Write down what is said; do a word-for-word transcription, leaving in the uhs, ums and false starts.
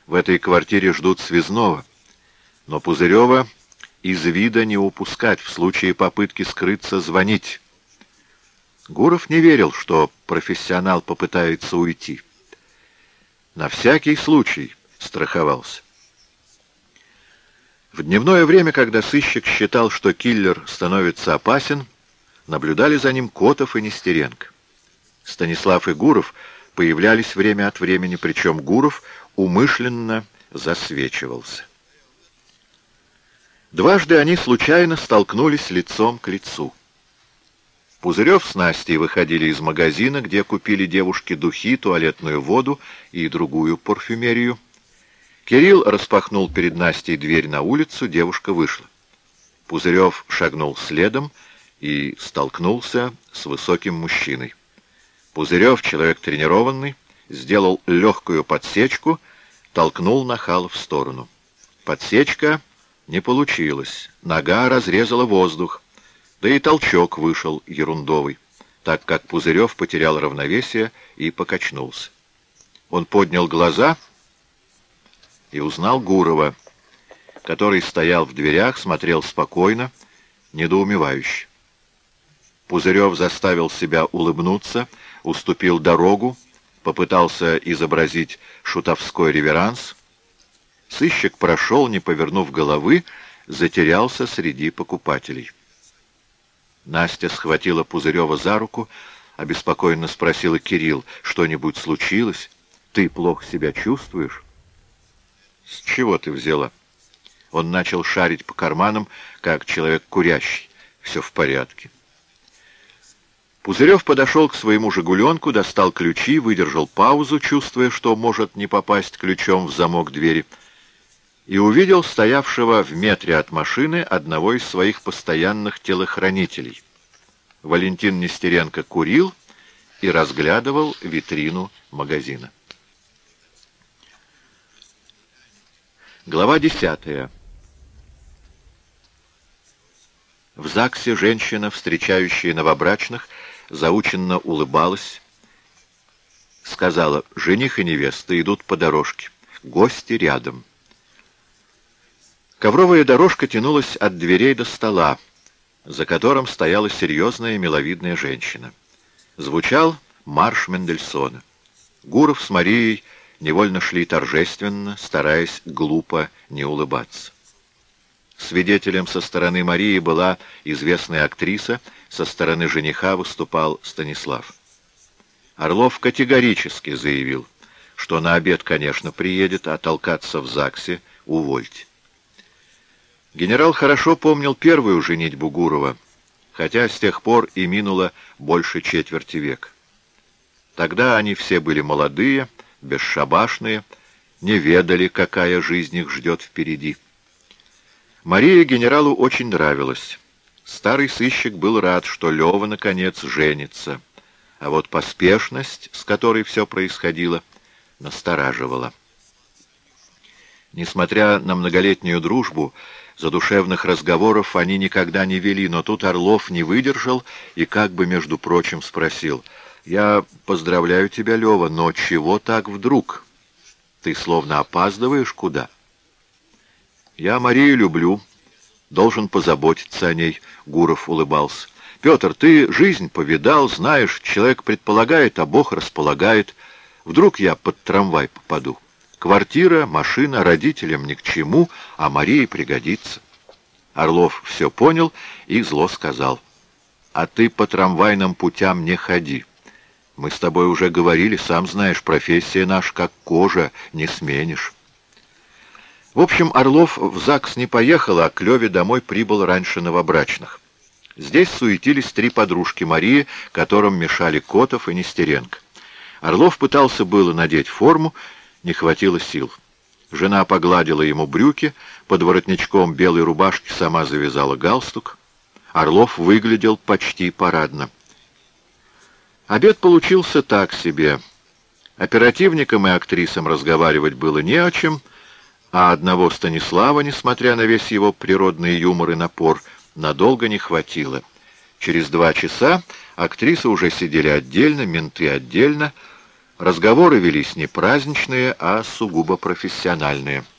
В этой квартире ждут связного, но Пузырева из вида не упускать, в случае попытки скрыться звонить. Гуров не верил, что профессионал попытается уйти. На всякий случай страховался. В дневное время, когда сыщик считал, что киллер становится опасен, наблюдали за ним Котов и Нестеренко. Станислав и Гуров появлялись время от времени, причем Гуров умышленно засвечивался. Дважды они случайно столкнулись лицом к лицу. Пузырев с Настей выходили из магазина, где купили девушке духи, туалетную воду и другую парфюмерию. Кирилл распахнул перед Настей дверь на улицу, девушка вышла. Пузырев шагнул следом и столкнулся с высоким мужчиной. Пузырев, человек тренированный, сделал легкую подсечку, толкнул нахала в сторону. Подсечка не получилась, нога разрезала воздух, да и толчок вышел ерундовый, так как Пузырев потерял равновесие и покачнулся. Он поднял глаза и узнал Гурова, который стоял в дверях, смотрел спокойно, недоумевающе. Пузырев заставил себя улыбнуться, уступил дорогу, попытался изобразить шутовской реверанс. Сыщик прошел, не повернув головы, затерялся среди покупателей. Настя схватила Пузырева за руку, обеспокоенно спросила: «Кирилл, что-нибудь случилось? Ты плохо себя чувствуешь?» «С чего ты взяла?» Он начал шарить по карманам, как человек курящий. «Все в порядке». Пузырев подошел к своему «Жигуленку», достал ключи, выдержал паузу, чувствуя, что может не попасть ключом в замок двери, и увидел стоявшего в метре от машины одного из своих постоянных телохранителей. Валентин Нестеренко курил и разглядывал витрину магазина. Глава десятая. В ЗАГСе женщина, встречающая новобрачных, заученно улыбалась, сказала: «Жених и невеста идут по дорожке, гости рядом». Ковровая дорожка тянулась от дверей до стола, за которым стояла серьезная миловидная женщина. Звучал марш Мендельсона. Гуров с Марией невольно шли торжественно, стараясь глупо не улыбаться. Свидетелем со стороны Марии была известная актриса, со стороны жениха выступал Станислав. Орлов категорически заявил, что на обед, конечно, приедет, а толкаться в ЗАГСе увольте. Генерал хорошо помнил первую женитьбу Гурова, хотя с тех пор и минуло больше четверти века. Тогда они все были молодые, бесшабашные, не ведали, какая жизнь их ждет впереди. Мария генералу очень нравилась. Старый сыщик был рад, что Лева, наконец, женится, а вот поспешность, с которой все происходило, настораживала. Несмотря на многолетнюю дружбу, задушевных разговоров они никогда не вели, но тут Орлов не выдержал и как бы, между прочим, спросил: «Я поздравляю тебя, Лева, но чего так вдруг? Ты словно опаздываешь куда?» «Я Марию люблю, должен позаботиться о ней», — Гуров улыбался. «Петр, ты жизнь повидал, знаешь, человек предполагает, а Бог располагает. Вдруг я под трамвай попаду? Квартира, машина родителям ни к чему, а Марии пригодится». Орлов все понял и зло сказал: «А ты по трамвайным путям не ходи. Мы с тобой уже говорили, сам знаешь, профессия наша как кожа, не сменишь». В общем, Орлов в ЗАГС не поехал, а к Леве домой прибыл раньше новобрачных. Здесь суетились три подружки Марии, которым мешали Котов и Нестеренко. Орлов пытался было надеть форму, не хватило сил. Жена погладила ему брюки, под воротничком белой рубашки сама завязала галстук. Орлов выглядел почти парадно. Обед получился так себе. Оперативникам и актрисам разговаривать было не о чем, а одного Станислава, несмотря на весь его природный юмор и напор, надолго не хватило. Через два часа актрисы уже сидели отдельно, менты отдельно, Разговоры велись не праздничные, а сугубо профессиональные.